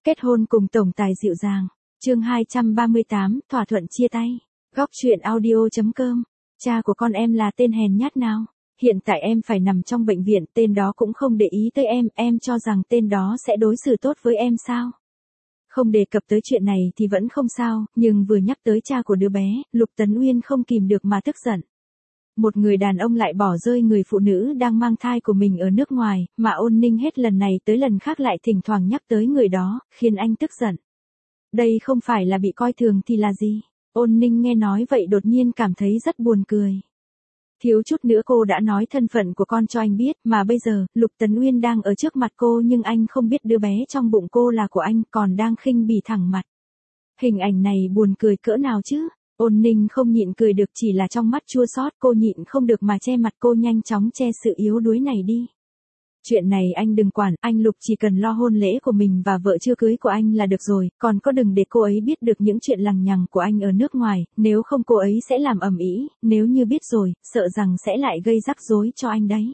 Kết hôn cùng tổng tài dịu dàng. Chương 238, thỏa thuận chia tay. Góc truyện audio.com. Cha của con em là tên hèn nhát nào? Hiện tại em phải nằm trong bệnh viện, tên đó cũng không để ý tới em cho rằng tên đó sẽ đối xử tốt với em sao? Không đề cập tới chuyện này thì vẫn không sao, nhưng vừa nhắc tới cha của đứa bé, Lục Tấn Uyên không kìm được mà tức giận. Một người đàn ông lại bỏ rơi người phụ nữ đang mang thai của mình ở nước ngoài, mà Ôn Ninh hết lần này tới lần khác lại thỉnh thoảng nhắc tới người đó, khiến anh tức giận. Đây không phải là bị coi thường thì là gì? Ôn Ninh nghe nói vậy đột nhiên cảm thấy rất buồn cười. Thiếu chút nữa cô đã nói thân phận của con cho anh biết, mà bây giờ, Lục Tấn Uyên đang ở trước mặt cô nhưng anh không biết đứa bé trong bụng cô là của anh, còn đang khinh bỉ thẳng mặt. Hình ảnh này buồn cười cỡ nào chứ? Ôn Ninh không nhịn cười được, chỉ là trong mắt chua xót, cô nhịn không được mà che mặt, cô nhanh chóng che sự yếu đuối này đi. Chuyện này anh đừng quản, anh Lục chỉ cần lo hôn lễ của mình và vợ chưa cưới của anh là được rồi, còn có đừng để cô ấy biết được những chuyện lằng nhằng của anh ở nước ngoài, nếu không cô ấy sẽ làm ầm ĩ, nếu như biết rồi, sợ rằng sẽ lại gây rắc rối cho anh đấy.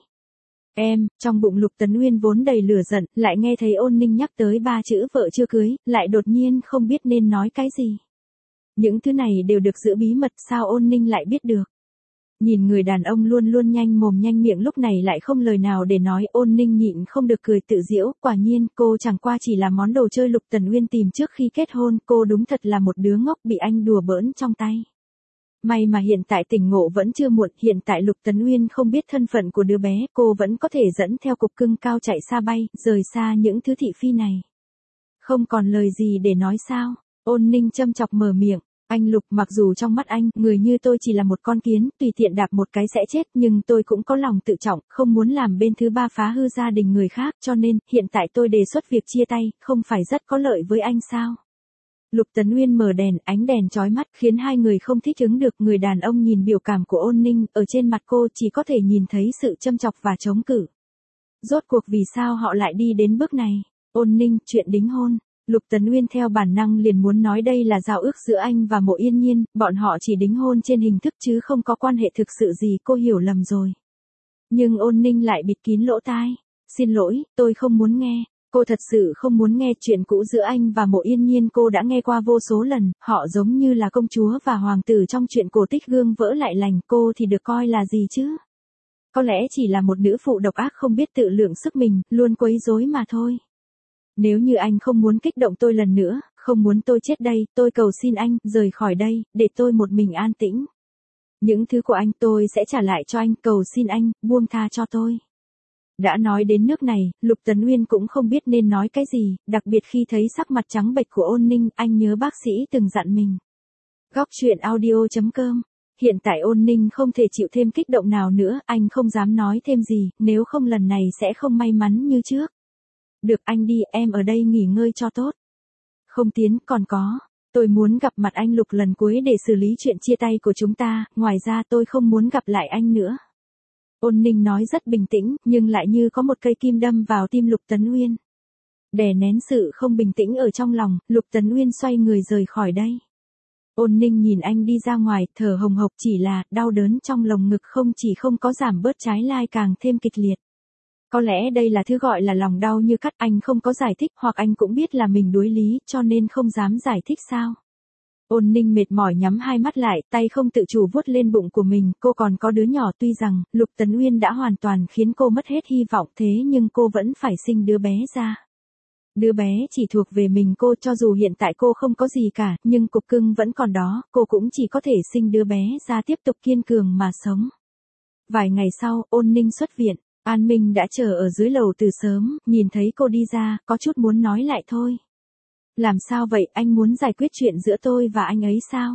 Trong bụng Lục Tấn Uyên vốn đầy lửa giận, lại nghe thấy Ôn Ninh nhắc tới 3 chữ vợ chưa cưới, lại đột nhiên không biết nên nói cái gì. Những thứ này đều được giữ bí mật, sao Ôn Ninh lại biết được? Nhìn người đàn ông luôn luôn nhanh mồm nhanh miệng lúc này lại không lời nào để nói, Ôn Ninh nhịn không được cười tự giễu, quả nhiên cô chẳng qua chỉ là món đồ chơi Lục Tấn Uyên tìm trước khi kết hôn, cô đúng thật là một đứa ngốc bị anh đùa bỡn trong tay. May mà hiện tại tỉnh ngộ vẫn chưa muộn, hiện tại Lục Tấn Uyên không biết thân phận của đứa bé, cô vẫn có thể dẫn theo cục cưng cao chạy xa bay, rời xa những thứ thị phi này. Không còn lời gì để nói sao? Ôn Ninh châm chọc mở miệng. Anh Lục, mặc dù trong mắt anh, người như tôi chỉ là một con kiến, tùy tiện đạp một cái sẽ chết, nhưng tôi cũng có lòng tự trọng, không muốn làm bên thứ ba phá hư gia đình người khác, cho nên, hiện tại tôi đề xuất việc chia tay, không phải rất có lợi với anh sao? Lục Tấn Uyên mở đèn, ánh đèn chói mắt, khiến hai người không thích ứng được, người đàn ông nhìn biểu cảm của Ôn Ninh, ở trên mặt cô chỉ có thể nhìn thấy sự châm chọc và chống cự. Rốt cuộc vì sao họ lại đi đến bước này? Ôn Ninh, chuyện đính hôn. Lục Tấn Uyên theo bản năng liền muốn nói đây là giao ước giữa anh và Mộ Yên Nhiên, bọn họ chỉ đính hôn trên hình thức chứ không có quan hệ thực sự gì, cô hiểu lầm rồi. Nhưng Ôn Ninh lại bịt kín lỗ tai. Xin lỗi, tôi không muốn nghe. Cô thật sự không muốn nghe chuyện cũ giữa anh và Mộ Yên Nhiên, cô đã nghe qua vô số lần, họ giống như là công chúa và hoàng tử trong chuyện cổ tích gương vỡ lại lành, cô thì được coi là gì chứ? Có lẽ chỉ là một nữ phụ độc ác không biết tự lượng sức mình, luôn quấy rối mà thôi. Nếu như anh không muốn kích động tôi lần nữa, không muốn tôi chết đây, tôi cầu xin anh, rời khỏi đây, để tôi một mình an tĩnh. Những thứ của anh tôi sẽ trả lại cho anh, cầu xin anh, buông tha cho tôi. Đã nói đến nước này, Lục Tấn Uyên cũng không biết nên nói cái gì, đặc biệt khi thấy sắc mặt trắng bệch của Ôn Ninh, anh nhớ bác sĩ từng dặn mình. Góc truyện audio.com. Hiện tại Ôn Ninh không thể chịu thêm kích động nào nữa, anh không dám nói thêm gì, nếu không lần này sẽ không may mắn như trước. Được anh đi, em ở đây nghỉ ngơi cho tốt. Không Tiến, còn có. Tôi muốn gặp mặt anh Lục lần cuối để xử lý chuyện chia tay của chúng ta, ngoài ra tôi không muốn gặp lại anh nữa. Ôn Ninh nói rất bình tĩnh, nhưng lại như có một cây kim đâm vào tim Lục Tấn Uyên. Đè nén sự không bình tĩnh ở trong lòng, Lục Tấn Uyên xoay người rời khỏi đây. Ôn Ninh nhìn anh đi ra ngoài, thở hồng hộc, chỉ là, đau đớn trong lồng ngực không chỉ không có giảm bớt, trái lại càng thêm kịch liệt. Có lẽ đây là thứ gọi là lòng đau như cắt, anh không có giải thích, hoặc anh cũng biết là mình đối lý, cho nên không dám giải thích sao. Ôn Ninh mệt mỏi nhắm hai mắt lại, tay không tự chủ vuốt lên bụng của mình, cô còn có đứa nhỏ, tuy rằng, Lục Tấn Uyên đã hoàn toàn khiến cô mất hết hy vọng, thế nhưng cô vẫn phải sinh đứa bé ra. Đứa bé chỉ thuộc về mình cô, cho dù hiện tại cô không có gì cả, nhưng cục cưng vẫn còn đó, cô cũng chỉ có thể sinh đứa bé ra tiếp tục kiên cường mà sống. Vài ngày sau, Ôn Ninh xuất viện. An Minh đã chờ ở dưới lầu từ sớm, nhìn thấy cô đi ra, có chút muốn nói lại thôi. Làm sao vậy, anh muốn giải quyết chuyện giữa tôi và anh ấy sao?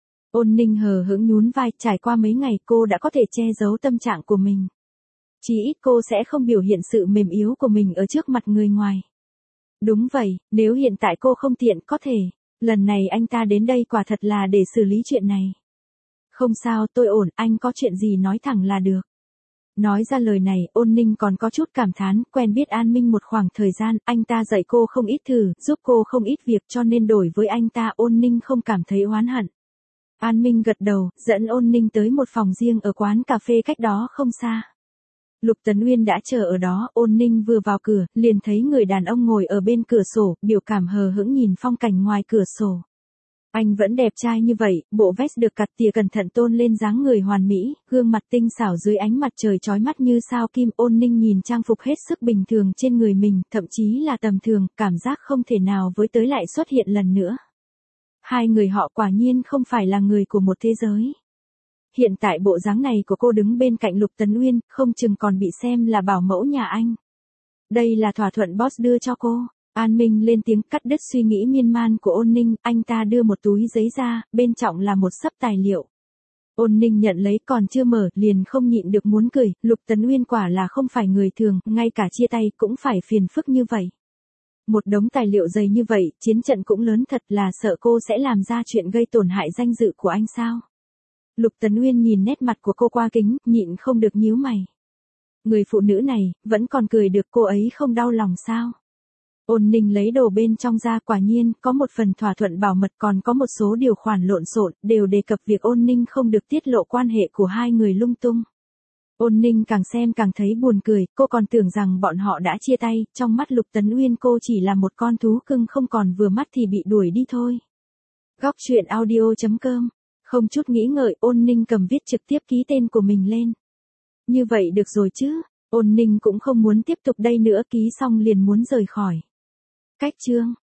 Ôn Ninh hờ hững nhún vai, trải qua mấy ngày cô đã có thể che giấu tâm trạng của mình. Chỉ ít cô sẽ không biểu hiện sự mềm yếu của mình ở trước mặt người ngoài. Đúng vậy, nếu hiện tại cô không tiện có thể, lần này anh ta đến đây quả thật là để xử lý chuyện này. Không sao, tôi ổn, anh có chuyện gì nói thẳng là được. Nói ra lời này, Ôn Ninh còn có chút cảm thán, quen biết An Minh một khoảng thời gian, anh ta dạy cô không ít thử, giúp cô không ít việc, cho nên đổi với anh ta, Ôn Ninh không cảm thấy oán hận. An Minh gật đầu, dẫn Ôn Ninh tới một phòng riêng ở quán cà phê cách đó không xa. Lục Tấn Uyên đã chờ ở đó, Ôn Ninh vừa vào cửa, liền thấy người đàn ông ngồi ở bên cửa sổ, biểu cảm hờ hững nhìn phong cảnh ngoài cửa sổ. Anh vẫn đẹp trai như vậy, bộ vest được cắt tỉa cẩn thận tôn lên dáng người hoàn mỹ, gương mặt tinh xảo dưới ánh mặt trời chói mắt như sao kim. Ôn Ninh nhìn trang phục hết sức bình thường trên người mình, thậm chí là tầm thường, cảm giác không thể nào với tới lại xuất hiện lần nữa. Hai người họ quả nhiên không phải là người của một thế giới. Hiện tại bộ dáng này của cô đứng bên cạnh Lục Tấn Uyên, không chừng còn bị xem là bảo mẫu nhà anh. Đây là thỏa thuận boss đưa cho cô. An Minh lên tiếng cắt đứt suy nghĩ miên man của Ôn Ninh, anh ta đưa một túi giấy ra, bên trong là một xấp tài liệu. Ôn Ninh nhận lấy còn chưa mở, liền không nhịn được muốn cười, Lục Tấn Uyên quả là không phải người thường, ngay cả chia tay cũng phải phiền phức như vậy. Một đống tài liệu dày như vậy, chiến trận cũng lớn thật, là sợ cô sẽ làm ra chuyện gây tổn hại danh dự của anh sao? Lục Tấn Uyên nhìn nét mặt của cô qua kính, nhịn không được nhíu mày. Người phụ nữ này, vẫn còn cười được, cô ấy không đau lòng sao? Ôn Ninh lấy đồ bên trong ra, quả nhiên, có một phần thỏa thuận bảo mật, còn có một số điều khoản lộn xộn, đều đề cập việc Ôn Ninh không được tiết lộ quan hệ của hai người lung tung. Ôn Ninh càng xem càng thấy buồn cười, cô còn tưởng rằng bọn họ đã chia tay, trong mắt Lục Tấn Uyên cô chỉ là một con thú cưng không còn vừa mắt thì bị đuổi đi thôi. Góc truyện audio.com. Không chút nghĩ ngợi, Ôn Ninh cầm viết trực tiếp ký tên của mình lên. Như vậy được rồi chứ, Ôn Ninh cũng không muốn tiếp tục đây nữa, ký xong liền muốn rời khỏi. Cách chương.